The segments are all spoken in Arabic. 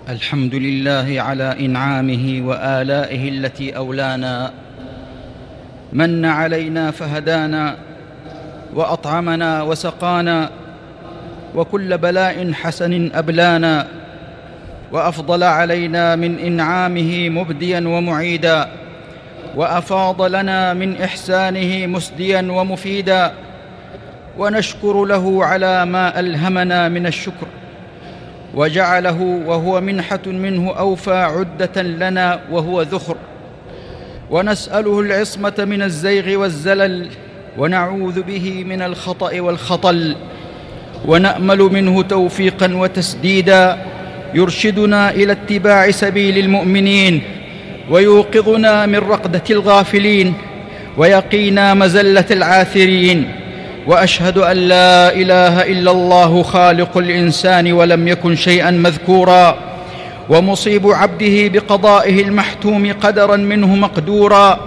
الحمد لله على إنعامه وآلائه التي أولانا. من علينا فهدانا، وأطعمنا وسقانا، وكل بلاء حسن أبلانا، وأفضل علينا من إنعامه مبديا ومعيدا، وأفاض لنا من إحسانه مسديا ومفيدا، ونشكر له على ما ألهمنا من الشكر، وجعله وهو منحة منه أوفى عدة لنا وهو ذخر، ونسأله العصمة من الزيغ والزلل، ونعوذ به من الخطأ والخطل، ونأمل منه توفيقا وتسديدا يرشدنا إلى اتباع سبيل المؤمنين، ويوقظنا من رقدة الغافلين، ويقينا مزلة العاثرين. وأشهد أن لا إله إلا الله خالق الإنسان ولم يكن شيئا مذكورا، ومصيب عبده بقضائه المحتوم قدرا منه مقدورا،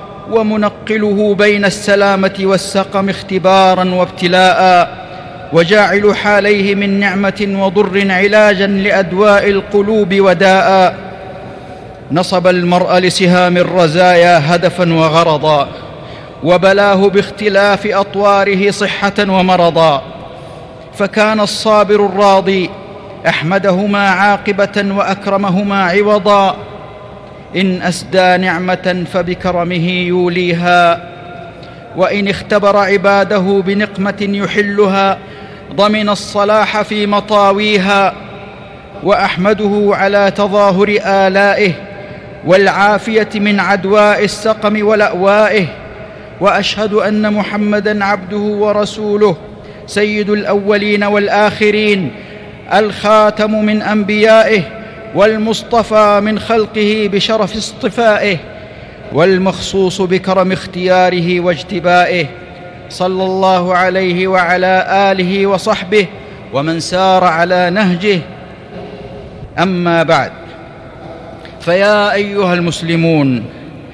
ومنقله بين السلامة والسقم اختبارا وابتلاء، وجاعل حاليه من نعمة وضر علاجا لأدواء القلوب وداء. نصب المرء لسهام الرزايا هدفا وغرضا، وبلاه باختلاف أطواره صحة ومرضا، فكان الصابر الراضي أحمدهما عاقبة وأكرمهما عوضا. إن أسدى نعمة فبكرمه يوليها، وإن اختبر عباده بنقمة يحلها ضمن الصلاح في مطاويها. وأحمده على تظاهر آلائه والعافية من عدواء السقم ولأوائه، وأشهد أن محمدًا عبده ورسوله سيد الأولين والآخرين، الخاتم من أنبيائه، والمصطفى من خلقه بشرف اصطفائه، والمخصوص بكرم اختياره واجتبائه، صلى الله عليه وعلى آله وصحبه ومن سار على نهجه. أما بعد، فيا أيها المسلمون،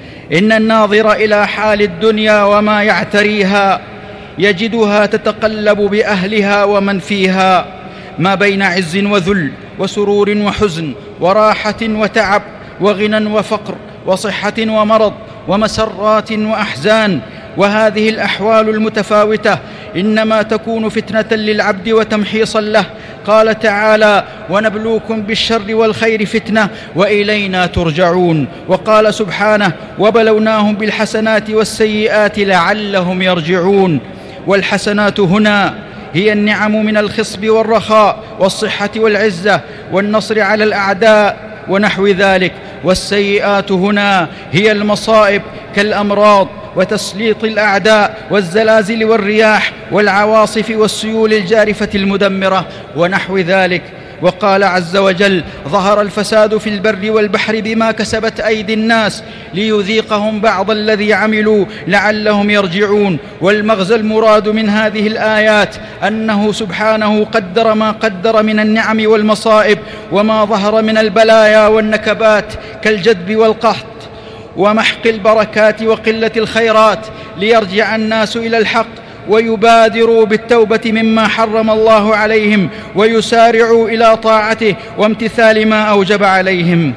إن الناظر إلى حال الدنيا وما يعتريها يجدها تتقلب بأهلها ومن فيها، ما بين عز وذل، وسرور وحزن، وراحة وتعب، وغنى وفقر، وصحة ومرض، ومسرات وأحزان. وهذه الأحوال المتفاوتة إنما تكون فتنة للعبد وتمحيصا له. قال تعالى: ونبلوكم بالشر والخير فتنة وإلينا ترجعون. وقال سبحانه: وبلوناهم بالحسنات والسيئات لعلهم يرجعون. والحسنات هنا هي النعم من الخصب والرخاء والصحة والعزة والنصر على الأعداء ونحو ذلك، والسيئات هنا هي المصائب كالأمراض وتسليط الأعداء والزلازل والرياح والعواصف والسيول الجارفة المدمرة ونحو ذلك. وقال عز وجل: ظهر الفساد في البر والبحر بما كسبت أيدي الناس ليذيقهم بعض الذي عملوا لعلهم يرجعون. والمغزى المراد من هذه الآيات أنه سبحانه قدر ما قدر من النعم والمصائب وما ظهر من البلايا والنكبات كالجدب والقحط ومحق البركات وقلة الخيرات، ليرجع الناس إلى الحق ويبادروا بالتوبة مما حرم الله عليهم، ويسارعوا إلى طاعته وامتثال ما أوجب عليهم.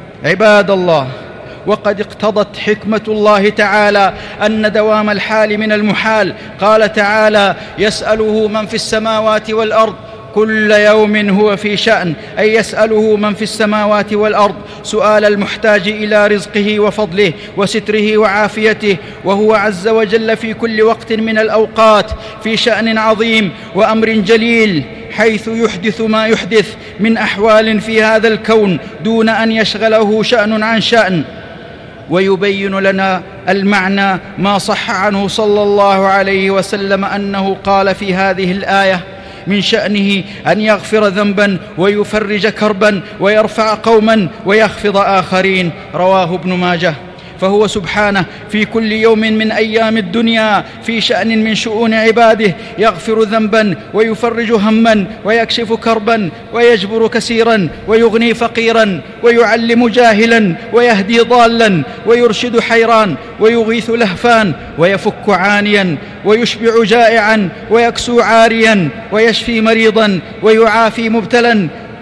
عباد الله، وقد اقتضت حكمة الله تعالى أن دوام الحال من المحال. قال تعالى: يسأله من في السماوات والأرض كل يوم هو في شأن، أي يسأله من في السماوات والأرض سؤال المحتاج إلى رزقه وفضله وستره وعافيته، وهو عز وجل في كل وقت من الأوقات في شأن عظيم وأمر جليل، حيث يحدث ما يحدث من أحوال في هذا الكون دون أن يشغله شأن عن شأن. ويبين لنا المعنى ما صح عنه صلى الله عليه وسلم أنه قال في هذه الآية: من شأنه أن يغفر ذنبا ويفرج كربا ويرفع قوما ويخفض آخرين. رواه ابن ماجه. فهو سبحانه في كل يوم من أيام الدنيا في شأن من شؤون عباده، يغفر ذنبا ويفرج هما ويكشف كربا ويجبر كسيرا ويغني فقيرا ويعلم جاهلا ويهدي ضالا ويرشد حيران ويغيث لهفان ويفك عانيا ويشبع جائعا ويكسو عاريا ويشفي مريضا ويعافي مبتلا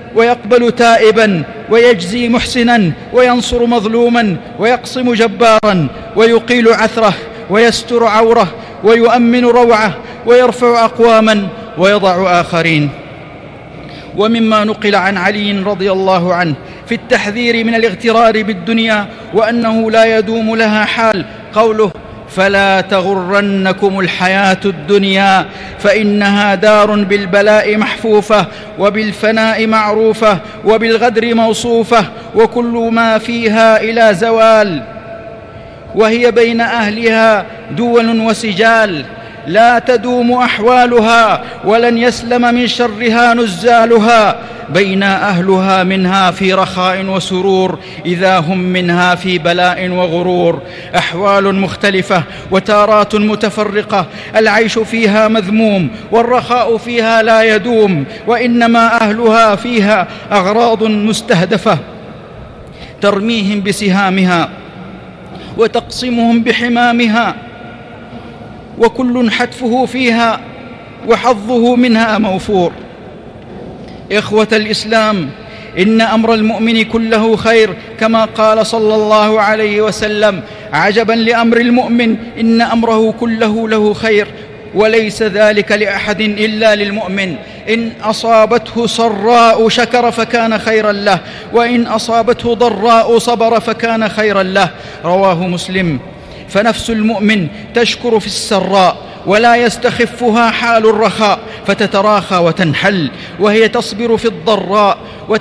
ويقبل تائبا ويجزي محسنا وينصر مظلوما ويقصم جبارا ويقيل عثره ويستر عوره ويؤمن روعه ويرفع أقواما ويضع آخرين. ومما نقل عن علي رضي الله عنه في التحذير من الاغترار بالدنيا وأنه لا يدوم لها حال قوله: فلا تغرنكم الحياة الدنيا فإنها دار بالبلاء محفوفة وبالفناء معروفة وبالغدر موصوفة وكل ما فيها إلى زوال، وهي بين أهلها دول وسجال، لا تدوم أحوالها ولن يسلم من شرها نزالها، بين أهلها منها في رخاء وسرور إذا هم منها في بلاء وغرور، أحوال مختلفة وتارات متفرقة، العيش فيها مذموم والرخاء فيها لا يدوم، وإنما أهلها فيها أغراض مستهدفة ترميهم بسهامها وتقصمهم بحمامها، وكل حتفه فيها وحظه منها موفور. إخوة الإسلام، إن أمر المؤمن كله خير، كما قال صلى الله عليه وسلم: عجبا لأمر المؤمن إن أمره كله له خير، وليس ذلك لأحد إلا للمؤمن، إن أصابته سراء شكر فكان خيرا له، وإن أصابته ضراء صبر فكان خيرا له. رواه مسلم. فنفس المؤمن تشكر في السراء ولا يستخفها حال الرخاء فتتراخى وتنحل، وهي تصبر في الضراء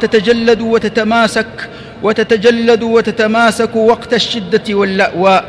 وتتجلد وتتماسك وقت الشدة واللأواء،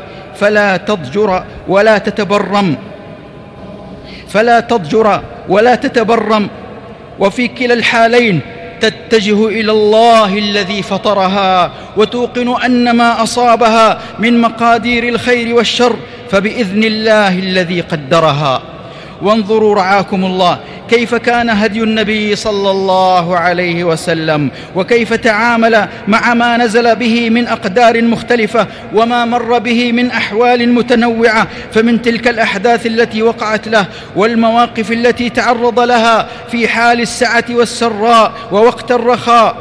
فلا تضجر ولا تتبرم، وفي كلا الحالين تتجه إلى الله الذي فطرها، وتوقن أن ما أصابها من مقادير الخير والشر فبإذن الله الذي قدرها. وانظروا رعاكم الله كيف كان هدي النبي صلى الله عليه وسلم، وكيف تعامل مع ما نزل به من أقدار مختلفة وما مر به من أحوال متنوعة. فمن تلك الأحداث التي وقعت له والمواقف التي تعرض لها في حال السعة والسراء ووقت الرخاء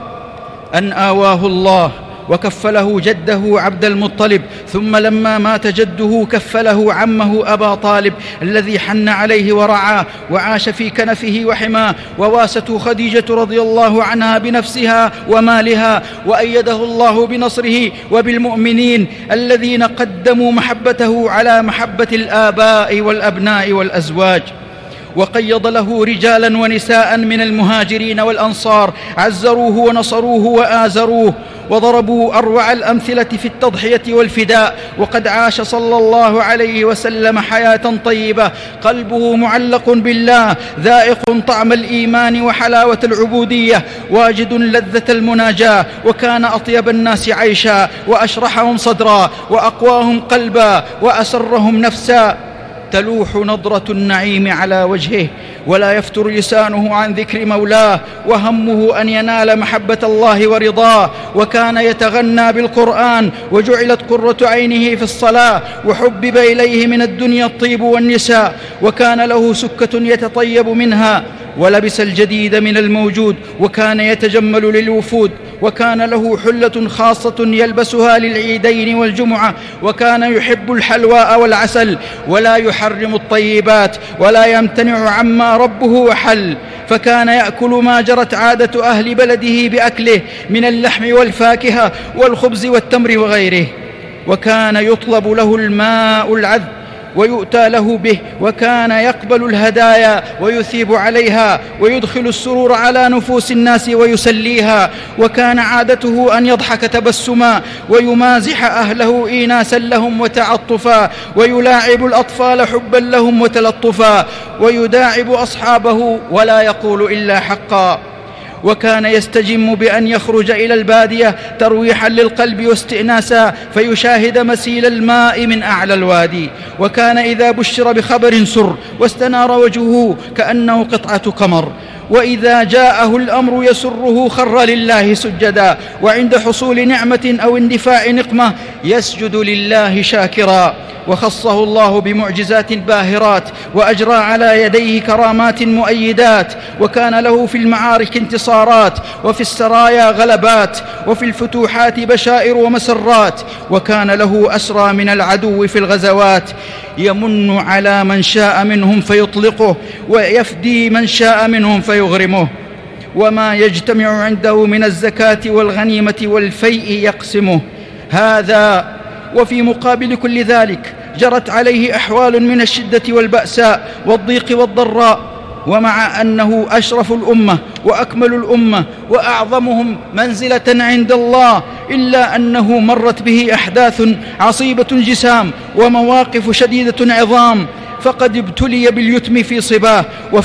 أن آواه الله وكفله جده عبد المطلب، ثم لما مات جده كفله عمه أبا طالب الذي حن عليه ورعاه وعاش في كنفه وحماه، وواسته خديجة رضي الله عنها بنفسها ومالها، وأيده الله بنصره وبالمؤمنين الذين قدموا محبته على محبة الآباء والأبناء والأزواج. وقيض له رجالا ونساء من المهاجرين والأنصار عزروه ونصروه وآزروه وضربوا أروع الأمثلة في التضحية والفداء. وقد عاش صلى الله عليه وسلم حياة طيبة، قلبه معلق بالله، ذائق طعم الإيمان وحلاوة العبودية، واجد لذة المناجاة، وكان أطيب الناس عيشا وأشرحهم صدرا وأقواهم قلبا وأسرهم نفسا. تلوح نضرة النعيم على وجهه ولا يفتر لسانه عن ذكر مولاه، وهمه أن ينال محبة الله ورضاه، وكان يتغنى بالقرآن، وجعلت قرة عينه في الصلاة، وحبب إليه من الدنيا الطيب والنساء، وكان له سكة يتطيب منها، ولبس الجديد من الموجود، وكان يتجمل للوفود، وكان له حلة خاصة يلبسها للعيدين والجمعة، وكان يحب الحلواء والعسل ولا يحرم الطيبات ولا يمتنع عما ربه وحل، فكان يأكل ما جرت عادة أهل بلده بأكله من اللحم والفاكهة والخبز والتمر وغيره، وكان يطلب له الماء العذب ويؤتى له به، وكان يقبل الهدايا ويثيب عليها ويدخل السرور على نفوس الناس ويسليها، وكان عادته أن يضحك تبسما ويمازح أهله إيناسا لهم وتعطفا، ويلاعب الأطفال حبا لهم وتلطفا، ويداعب أصحابه ولا يقول إلا حقا. وكان يستجم بأن يخرج إلى البادية ترويحا للقلب واستئناسا فيشاهد مسيل الماء من أعلى الوادي، وكان إذا بشر بخبر سر واستنار وجهه كأنه قطعة قمر، وإذا جاءه الأمر يسره خر لله سجدا، وعند حصول نعمة أو اندفاع نقمة يسجد لله شاكرا. وخصه الله بمعجزات باهرات، وأجرى على يديه كرامات مؤيدات، وكان له في المعارك انتصارات، وفي السرايا غلبات، وفي الفتوحات بشائر ومسرات، وكان له أسرى من العدو في الغزوات، يمن على من شاء منهم فيطلقه، ويفدي من شاء منهم فيغرمه، وما يجتمع عنده من الزكاة والغنيمة والفيء يقسمه. هذا وفي مقابل كل ذلك جرت عليه أحوال من الشدة والبأساء والضيق والضراء، ومع أنه أشرف الأمة وأكمل الأمة وأعظمهم منزلة عند الله، إلا أنه مرت به أحداث عصيبة جسام ومواقف شديدة عظام، فقد ابتلي باليتم في صباه،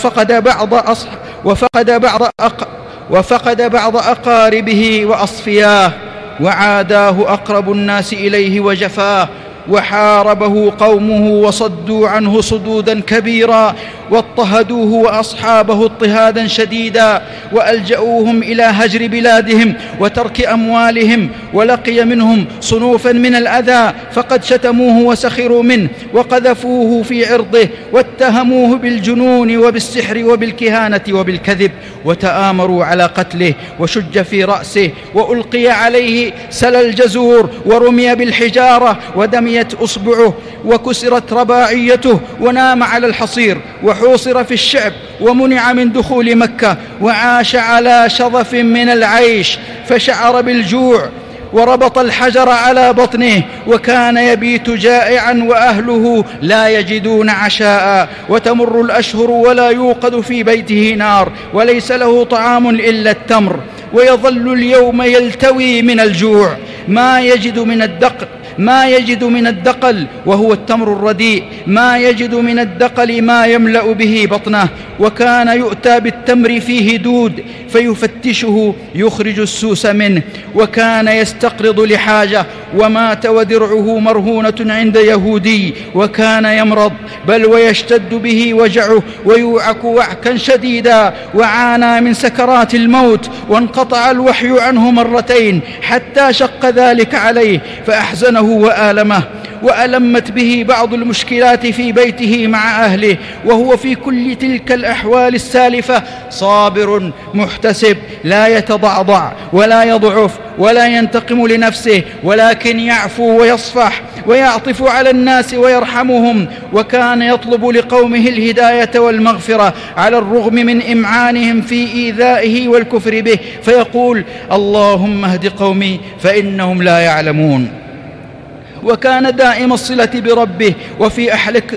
وفقد بعض أقاربه وأصفياه، وعاداه أقرب الناس إليه وجفاه، وحاربه قومه وصدوا عنه صدودا كبيرا، واضطهدوه وأصحابه اضطهادا شديدا، وألجأوهم إلى هجر بلادهم وترك أموالهم، ولقي منهم صنوفا من الأذى، فقد شتموه وسخروا منه وقذفوه في عرضه، واتهموه بالجنون وبالسحر وبالكهانة وبالكذب، وتآمروا على قتله، وشج في رأسه، وألقي عليه سل الجزور، ورمي بالحجارة، ودميت أصبعه، وكسرت رباعيته، ونام على الحصير، وحوصر في الشعب، ومنع من دخول مكة، وعاش على شظف من العيش، فشعر بالجوع، وربط الحجر على بطنه، وكان يبيت جائعا وأهله لا يجدون عشاء، وتمر الأشهر ولا يوقد في بيته نار، وليس له طعام إلا التمر، ويظل اليوم يلتوي من الجوع، ما يجد من الدقل وهو التمر الرديء، ما يجد من الدقل ما يملأ به بطنه، وكان يؤتى بالتمر فيه دود فيفتشه يخرج السوس منه، وكان يستقرض لحاجة، ومات ودرعه مرهونة عند يهودي، وكان يمرض بل ويشتد به وجعه، ويوعك وعكا شديدا، وعانى من سكرات الموت، وانقطع الوحي عنه مرتين حتى شق ذلك عليه فأحزنه وآلمه، وألمت به بعض المشكلات في بيته مع أهله، وهو في كل تلك الأحوال السالفة صابر محتسب، لا يتضعضع ولا يضعف ولا ينتقم لنفسه، ولكن يعفو ويصفح ويعطف على الناس ويرحمهم، وكان يطلب لقومه الهداية والمغفرة على الرغم من إمعانهم في إيذائه والكفر به، فيقول: اللهم اهد قومي فإنهم لا يعلمون. وكان دائم الصلة بربه، وفي أحلك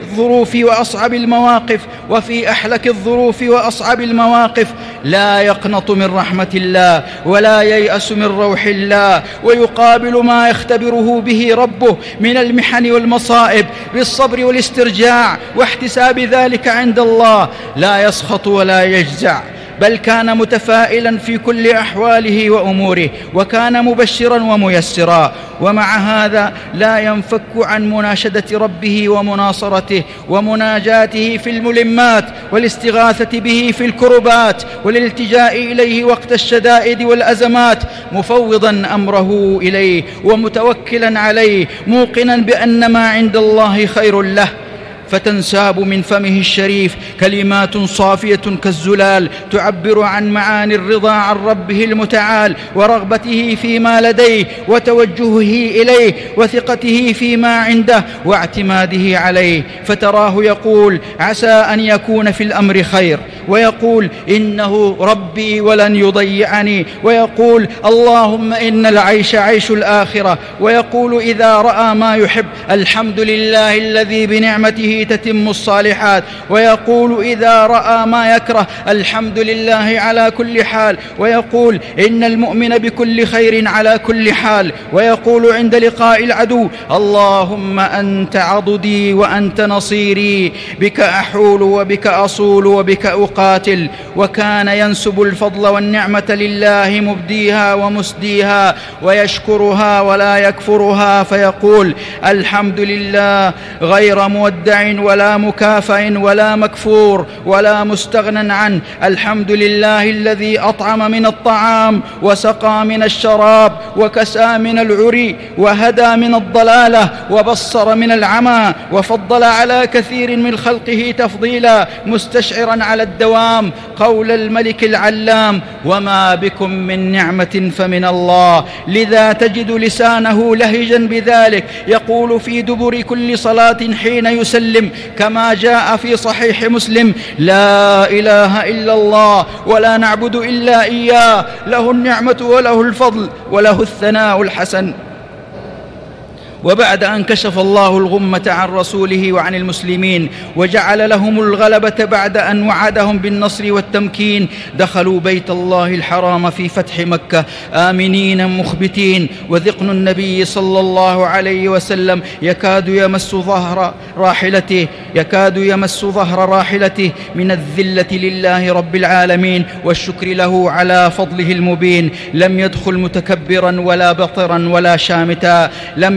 الظروف وأصعب المواقف لا يقنط من رحمة الله ولا ييأس من روح الله، ويقابل ما يختبره به ربه من المحن والمصائب بالصبر والاسترجاع واحتساب ذلك عند الله، لا يسخط ولا يجزع، بل كان متفائلا في كل أحواله وأموره، وكان مبشرا وميسرا، ومع هذا لا ينفك عن مناشدة ربه ومناصرته ومناجاته في الملمات، والاستغاثة به في الكربات، والالتجاء إليه وقت الشدائد والأزمات، مفوضا أمره إليه ومتوكلا عليه، موقنا بأن ما عند الله خير له. فتنساب من فمه الشريف كلمات صافية كالزلال تعبر عن معاني الرضا عن ربه المتعال، ورغبته فيما لديه، وتوجهه إليه، وثقته فيما عنده، واعتماده عليه، فتراه يقول: عسى أن يكون في الأمر خير، ويقول: إنه ربي ولن يضيعني، ويقول: اللهم إن العيش عيش الآخرة، ويقول إذا رأى ما يحب: الحمد لله الذي بنعمته تتم الصالحات، ويقول إذا رأى ما يكره: الحمد لله على كل حال، ويقول: إن المؤمن بكل خير على كل حال، ويقول عند لقاء العدو: اللهم أنت عضدي وأنت نصيري، بك أحول وبك أصول وبك يقاتل، وكان ينسب الفضل والنعمة لله مبديها ومسديها، ويشكرها ولا يكفرها، فيقول: الحمد لله، غير مودع ولا مكافئ ولا مكفور ولا مستغنى عنه. الحمد لله الذي أطعم من الطعام، وسقى من الشراب، وكسى من العري، وهدى من الضلالة، وبصر من العمى، وفضل على كثير من خلقه تفضيلا، مستشعرا على الدوام قول الملك العلام: وما بكم من نعمة فمن الله. لذا تجد لسانه لهجا بذلك، يقول في دبر كل صلاة حين يسلم كما جاء في صحيح مسلم: لا إله إلا الله، ولا نعبد إلا إياه، له النعمة وله الفضل وله الثناء الحسن. وبعد أن كشف الله الغمة عن رسوله وعن المسلمين وجعل لهم الغلبة بعد أن وعدهم بالنصر والتمكين، دخلوا بيت الله الحرام في فتح مكة آمنين مخبتين، وذقن النبي صلى الله عليه وسلم يكاد يمس ظهر راحلته من الذلة لله رب العالمين والشكر له على فضله المبين. لم يدخل متكبرا ولا بطرا ولا شامتا،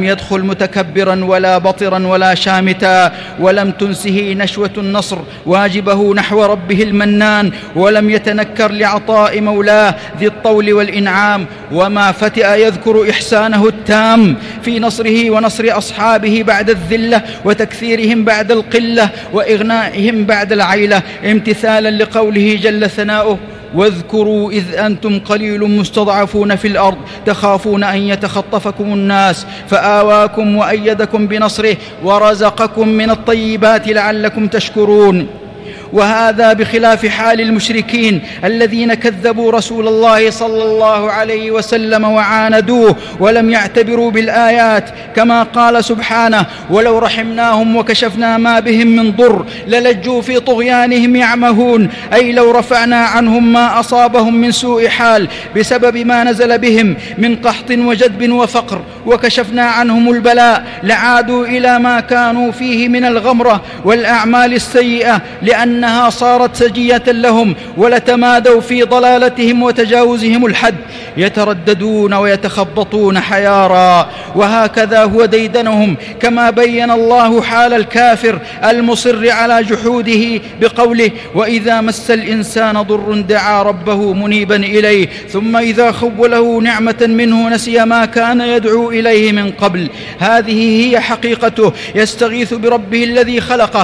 ولم تنسه نشوة النصر واجبه نحو ربه المنان، ولم يتنكر لعطاء مولاه ذي الطول والإنعام، وما فتئ يذكر إحسانه التام في نصره ونصر أصحابه بعد الذلة، وتكثيرهم بعد القلة، وإغنائهم بعد العيلة، امتثالا لقوله جل ثناؤه: واذكروا إذ أنتم قليل مستضعفون في الأرض تخافون أن يتخطفكم الناس فآواكم وأيدكم بنصره ورزقكم من الطيبات لعلكم تشكرون. وهذا بخلاف حال المشركين الذين كذبوا رسول الله صلى الله عليه وسلم وعاندوه ولم يعتبروا بالآيات، كما قال سبحانه: ولو رحمناهم وكشفنا ما بهم من ضر للجوا في طغيانهم يعمهون، أي لو رفعنا عنهم ما أصابهم من سوء حال بسبب ما نزل بهم من قحط وجدب وفقر، وكشفنا عنهم البلاء لعادوا إلى ما كانوا فيه من الغمرة والأعمال السيئة، لأنها صارت سجية لهم، ولتمادوا في ضلالتهم وتجاوزهم الحد، يترددون ويتخبطون حيارا. وهكذا هو ديدنهم، كما بين الله حال الكافر المصر على جحوده بقوله: وإذا مس الإنسان ضر دعا ربه منيبا إليه ثم إذا خوله نعمة منه نسي ما كان يدعو إليه من قبل. هذه هي حقيقته، يستغيث بربه الذي خلقه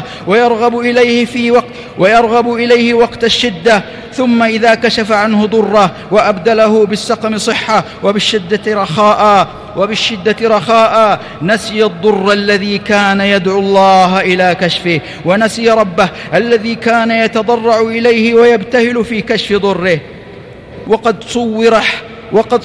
ويرغب إليه وقت الشدة، ثم إذا كشف عنه ضره وأبدله بالسقم صحة وبالشدة رخاء نسي الضر الذي كان يدعو الله إلى كشفه، ونسي ربه الذي كان يتضرع إليه ويبتهل في كشف ضره. وقد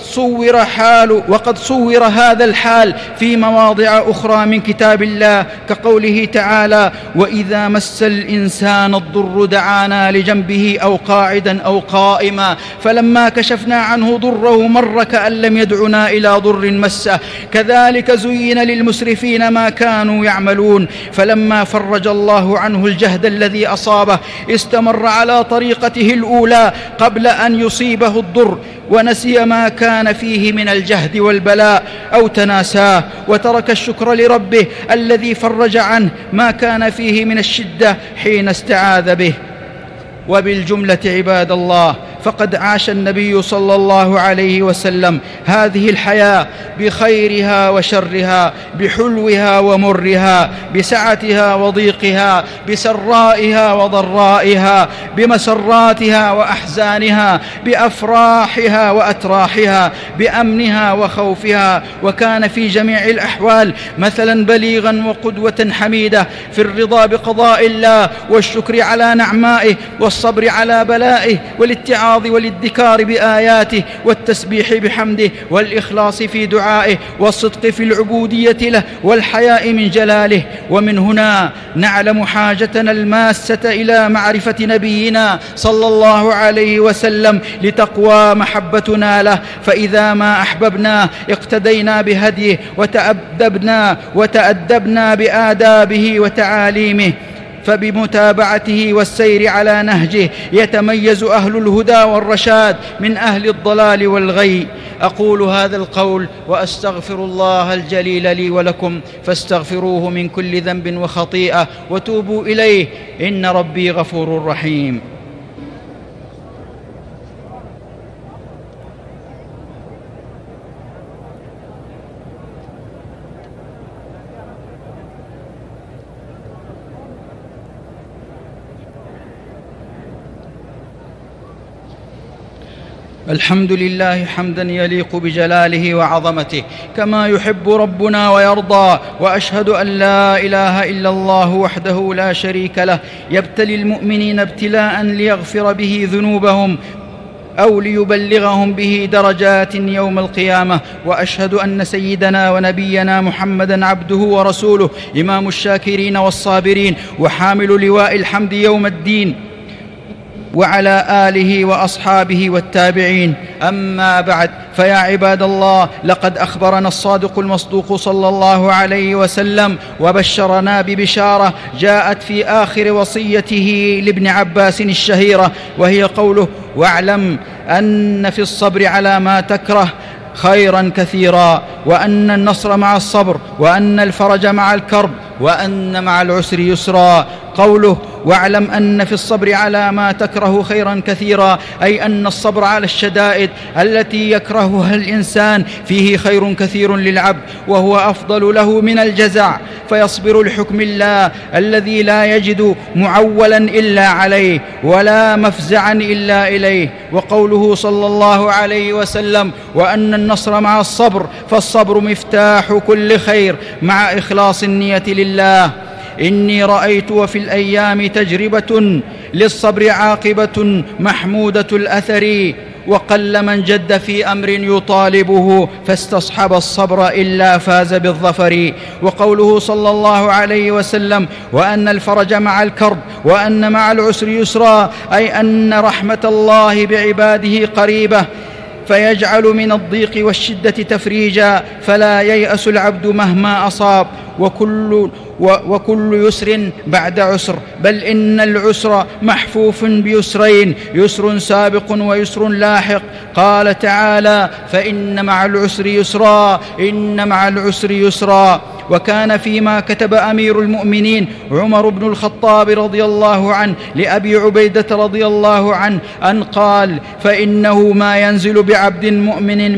صور هذا الحال في مواضع أخرى من كتاب الله، كقوله تعالى: وإذا مس الإنسان الضر دعانا لجنبه أو قاعدا أو قائما فلما كشفنا عنه ضره مر كأن لم يدعنا إلى ضر مسه. كذلك زين للمسرفين ما كانوا يعملون، فلما فرج الله عنه الجهد الذي أصابه استمر على طريقته الأولى قبل أن يصيبه الضر، ونسي ما كان فيه من الجهد والبلاء أو تناساه، وترك الشكر لربه الذي فرج عنه ما كان فيه من الشدة حين استعاذ به. وبالجملة عباد الله، فقد عاش النبي صلى الله عليه وسلم هذه الحياة بخيرها وشرها، بحلوها ومرها، بسعتها وضيقها، بسرائها وضرائها، بمسراتها وأحزانها، بأفراحها وأتراحها، بأمنها وخوفها، وكان في جميع الأحوال مثلا بليغا وقدوة حميدة في الرضا بقضاء الله والشكر على نعمائه والصبر على بلائه والاتعاظ والادكار بآياته والتسبيح بحمده والإخلاص في دعائه والصدق في العبودية له والحياء من جلاله. ومن هنا نعلم حاجتنا الماسة إلى معرفة نبينا صلى الله عليه وسلم لتقوى محبتنا له، فإذا ما أحببناه اقتدينا بهديه وتأدبنا بآدابه وتعاليمه. فبمتابعته والسير على نهجه يتميز أهل الهدى والرشاد من أهل الضلال والغي. أقول هذا القول وأستغفر الله الجليل لي ولكم، فاستغفروه من كل ذنب وخطيئة وتوبوا إليه، إن ربي غفور رحيم. الحمد لله حمدا يليق بجلاله وعظمته كما يحب ربنا ويرضى، وأشهد أن لا إله إلا الله وحده لا شريك له، يبتلي المؤمنين ابتلاء ليغفر به ذنوبهم أو ليبلغهم به درجات يوم القيامة. وأشهد أن سيدنا ونبينا محمدًا عبده ورسوله، إمام الشاكرين والصابرين وحامل لواء الحمد يوم الدين، وعلى آله وأصحابه والتابعين. أما بعد، فيا عباد الله، لقد أخبرنا الصادق المصدوق صلى الله عليه وسلم وبشرنا ببشارة جاءت في آخر وصيته لابن عباس الشهيرة، وهي قوله: واعلم أن في الصبر على ما تكره خيرا كثيرا، وأن النصر مع الصبر، وأن الفرج مع الكرب، وأن مع العسر يسرا. قوله واعلم أن في الصبر على ما تكره خيرا كثيرا، أي أن الصبر على الشدائد التي يكرهها الإنسان فيه خير كثير للعبد، وهو أفضل له من الجزع، فيصبر لحكم الله الذي لا يجد معولا إلا عليه ولا مفزعا إلا إليه. وقوله صلى الله عليه وسلم: وأن النصر مع الصبر، فالصبر مفتاح كل خير مع إخلاص النية لله. إني رأيت وفي الأيام تجربة للصبر عاقبة محمودة الأثر، وقل من جد في أمر يطالبه فاستصحب الصبر إلا فاز بالظفر. وقوله صلى الله عليه وسلم: وأن الفرج مع الكرب، وأن مع العسر يسرا، أي أن رحمة الله بعباده قريبة، فيجعل من الضيق والشدة تفريجا، فلا ييأس العبد مهما أصاب، وكل يسر بعد عسر، بل إن العسر محفوف بيسرين، يسر سابق ويسر لاحق. قال تعالى: فإن مع العسر يسرا، إن مع العسر يسرا. وكان فيما كتب أمير المؤمنين عمر بن الخطاب رضي الله عنه لأبي عبيدة رضي الله عنه أن قال: فإنه ما ينزل بعبد مؤمن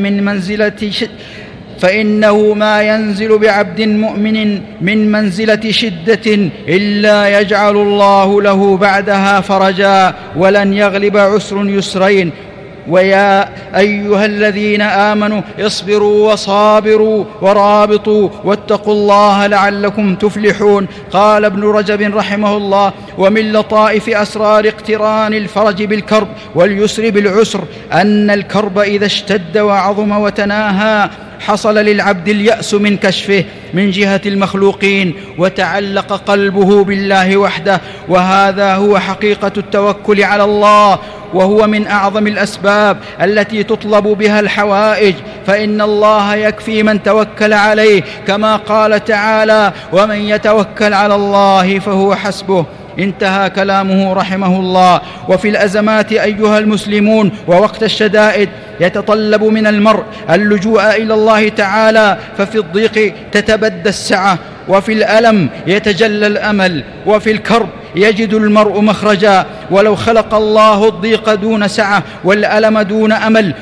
من منزلة شدة إلا يجعل الله له بعدها فرجا، ولن يغلب عسر يسرين. ويا أيها الذين آمنوا اصبروا وصابروا ورابطوا واتقوا الله لعلكم تفلحون. قال ابن رجب رحمه الله: ومن لطائف أسرار اقتران الفرج بالكرب واليسر بالعسر أن الكرب إذا اشتد وعظم وتناهى حصل للعبد اليأس من كشفه من جهة المخلوقين، وتعلق قلبه بالله وحده، وهذا هو حقيقة التوكل على الله، وهو من أعظم الأسباب التي تطلب بها الحوائج، فإن الله يكفي من توكل عليه، كما قال تعالى: ومن يتوكل على الله فهو حسبه. انتهى كلامه رحمه الله. وفي الأزمات أيها المسلمون ووقت الشدائد يتطلب من المرء اللجوء إلى الله تعالى، ففي الضيق تتبدى السعة، وفي الألم يتجلى الأمل، وفي الكرب يجد المرء مخرجا. ولو خلق الله الضيق دون سعة، والألم دون أمل،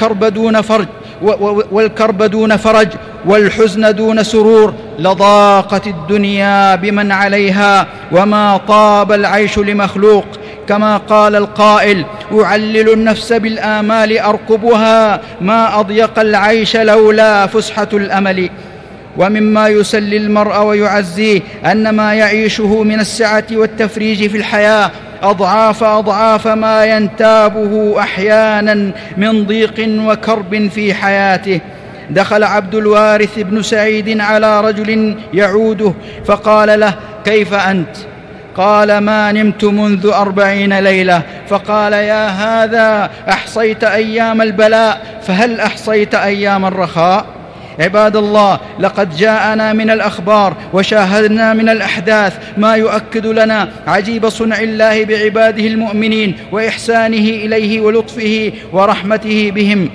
والكرب دون فرج، والحزن دون سرور، لضاقت الدنيا بمن عليها، وما طاب العيش لمخلوق. كما قال القائل: أعلل النفس بالآمال أرقبها، ما أضيق العيش لولا فسحة الأمل. ومما يسلي المرء ويعزيه أن ما يعيشه من السعة والتفريج في الحياة أضعاف ما ينتابه أحيانا من ضيق وكرب في حياته. دخل عبد الوارث بن سعيد على رجل يعوده فقال له: كيف أنت؟ قال: ما نمت منذ 40 ليلة. فقال: يا هذا، أحصيت أيام البلاء، فهل أحصيت أيام الرخاء؟ عباد الله، لقد جاءنا من الأخبار وشاهدنا من الأحداث ما يؤكد لنا عجيب صنع الله بعباده المؤمنين وإحسانه إليه ولطفه ورحمته بهم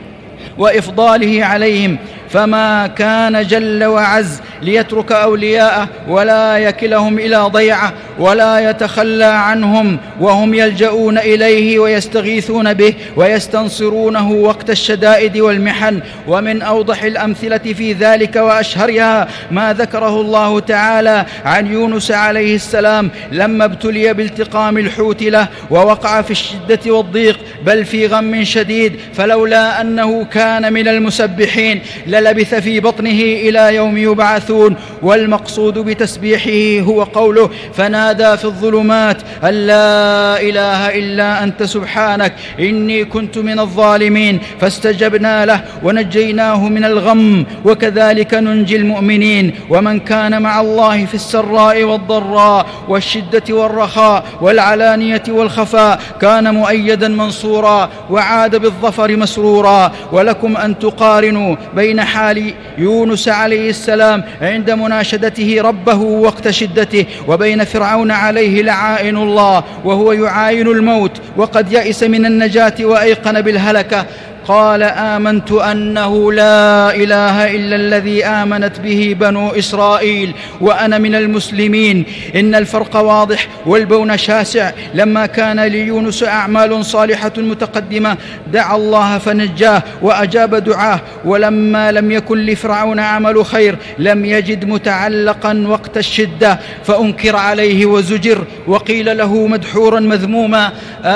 وإفضاله عليهم، فما كان جل وعز ليترك أولياءه ولا يكلهم إلى ضيعة ولا يتخلى عنهم وهم يلجؤون إليه ويستغيثون به ويستنصرونه وقت الشدائد والمحن. ومن أوضح الأمثلة في ذلك وأشهرها ما ذكره الله تعالى عن يونس عليه السلام لما ابتلي بالتقام الحوت له ووقع في الشدة والضيق بل في غم شديد، فلولا أنه كان من المسبحين للبث في بطنه إلى يوم يبعثون. والمقصود بتسبيحه هو قوله: فنادى في الظلمات أن لا إله إلا أنت سبحانك إني كنت من الظالمين، فاستجبنا له ونجيناه من الغم، وكذلك ننجي المؤمنين. ومن كان مع الله في السراء والضراء والشدة والرخاء والعلانية والخفاء كان مؤيدا منصورا وعاد بالظفر مسرورا. ولكم أن تقارنوا بين حال يونس عليه السلام عند مناشدته ربه وقت شدته وبين فرعون عليه لعائن الله وهو يعاين الموت وقد يئس من النجاة وأيقن بالهلكة. قال: آمنت أنه لا إله إلا الذي آمنت به بنو إسرائيل وأنا من المسلمين. إن الفرق واضح والبون شاسع. لما كان ليونس أعمال صالحة متقدمة دعا الله فنجاه وأجاب دعاه، ولما لم يكن لفرعون عمل خير لم يجد متعلقا وقت الشدة فأنكر عليه وزجر وقيل له مدحورا مذموما.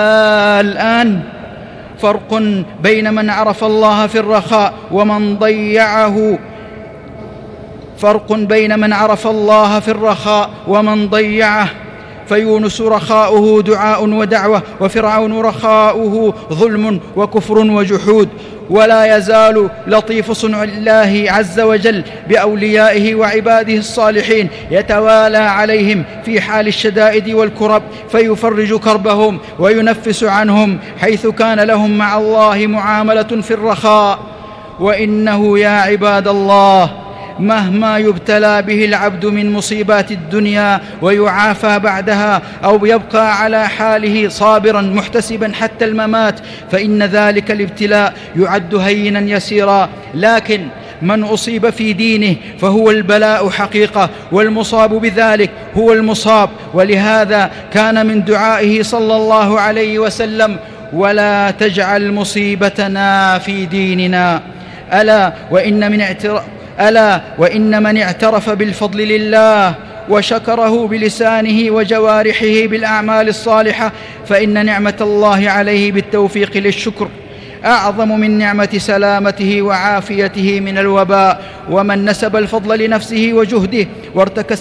الآن فرق بين من عرف الله في الرخاء ومن ضيعه، فرق بين من عرف الله في الرخاء ومن ضيعه. فيونس رخاؤه دعاء ودعوة، وفرعون رخاؤه ظلم وكفر وجحود. ولا يزال لطيف صنع الله عز وجل بأوليائه وعباده الصالحين يتوالى عليهم في حال الشدائد والكرب فيفرج كربهم وينفس عنهم، حيث كان لهم مع الله معاملة في الرخاء. وإنه يا عباد الله مهما يبتلى به العبد من مصيبات الدنيا ويعافى بعدها أو يبقى على حاله صابرا محتسبا حتى الممات فإن ذلك الابتلاء يعد هينا يسيرا، لكن من أصيب في دينه فهو البلاء حقيقة، والمصاب بذلك هو المصاب. ولهذا كان من دعائه صلى الله عليه وسلم: ولا تجعل مصيبتنا في ديننا. ألا وإن من اعترف بالفضل لله وشكره بلسانه وجوارحه بالأعمال الصالحة فإن نعمة الله عليه بالتوفيق للشكر أعظم من نعمة سلامته وعافيته من الوباء. ومن نسب الفضل لنفسه وجهده وارتكس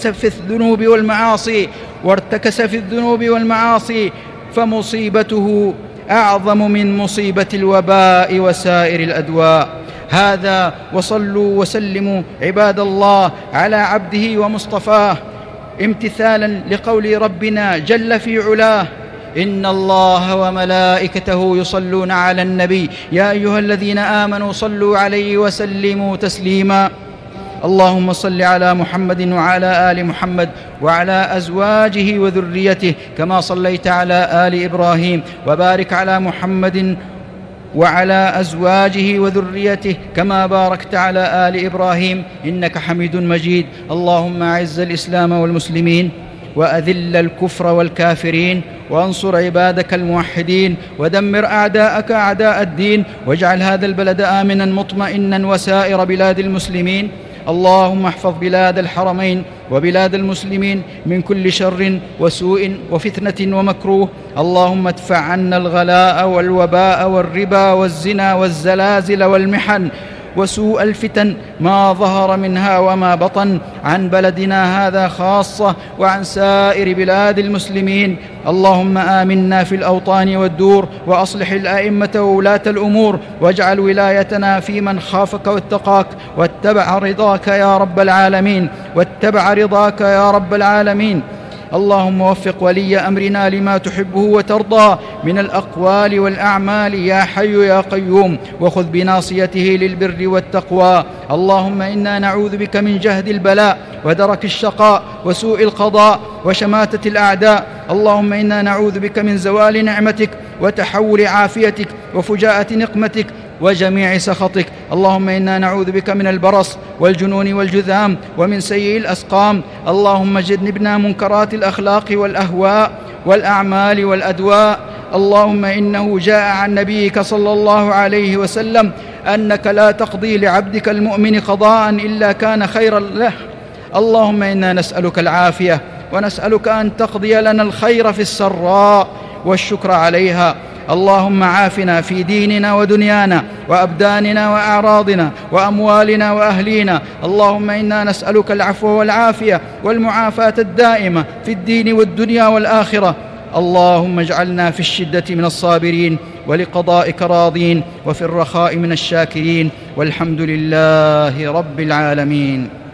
في الذنوب والمعاصي فمصيبته أعظم من مصيبة الوباء وسائر الأدواء. هذا وصلوا وسلموا عباد الله على عبده ومصطفاه امتثالا لقول ربنا جل في علاه: إن الله وملائكته يصلون على النبي يا أيها الذين آمنوا صلوا عليه وسلموا تسليما. اللهم صل على محمد وعلى آل محمد وعلى أزواجه وذريته كما صليت على آل إبراهيم، وبارك على محمد وعلى أزواجه وذريته كما باركت على آل إبراهيم إنك حميد مجيد. اللهم أعز الإسلام والمسلمين وأذل الكفر والكافرين وانصر عبادك الموحدين ودمر أعداءك أعداء الدين، واجعل هذا البلد آمنا مطمئنا وسائر بلاد المسلمين. اللهم احفظ بلاد الحرمين وبلاد المسلمين من كل شر وسوء وفتنة ومكروه. اللهم ادفع عنا الغلاء والوباء والربا والزنا والزلازل والمحن وسوء الفتن ما ظهر منها وما بطن عن بلدنا هذا خاصة وعن سائر بلاد المسلمين. اللهم آمنا في الأوطان والدور، وأصلح الأئمة وولاة الأمور، واجعل ولايتنا في من خافك واتقاك واتبع رضاك يا رب العالمين. اللهم وفق ولي أمرنا لما تحبه وترضى من الأقوال والأعمال يا حي يا قيوم، وخذ بناصيته للبر والتقوى. اللهم إنا نعوذ بك من جهد البلاء ودرك الشقاء وسوء القضاء وشماتة الأعداء. اللهم إنا نعوذ بك من زوال نعمتك وتحول عافيتك وفجاءة نقمتك وجميع سخطك. اللهم إنا نعوذ بك من البرص والجنون والجذام ومن سيء الأسقام. اللهم جنبنا منكرات الأخلاق والأهواء والأعمال والأدواء. اللهم إنه جاء عن نبيك صلى الله عليه وسلم أنك لا تقضي لعبدك المؤمن قضاء إلا كان خيرا له. اللهم إنا نسألك العافية ونسألك أن تقضي لنا الخير في السراء والشكر عليها. اللهم عافنا في ديننا ودنيانا وأبداننا وأعراضنا وأموالنا وأهلينا. اللهم إنا نسألك العفو والعافية والمعافاة الدائمة في الدين والدنيا والآخرة. اللهم اجعلنا في الشدة من الصابرين ولقضائك راضين وفي الرخاء من الشاكرين، والحمد لله رب العالمين.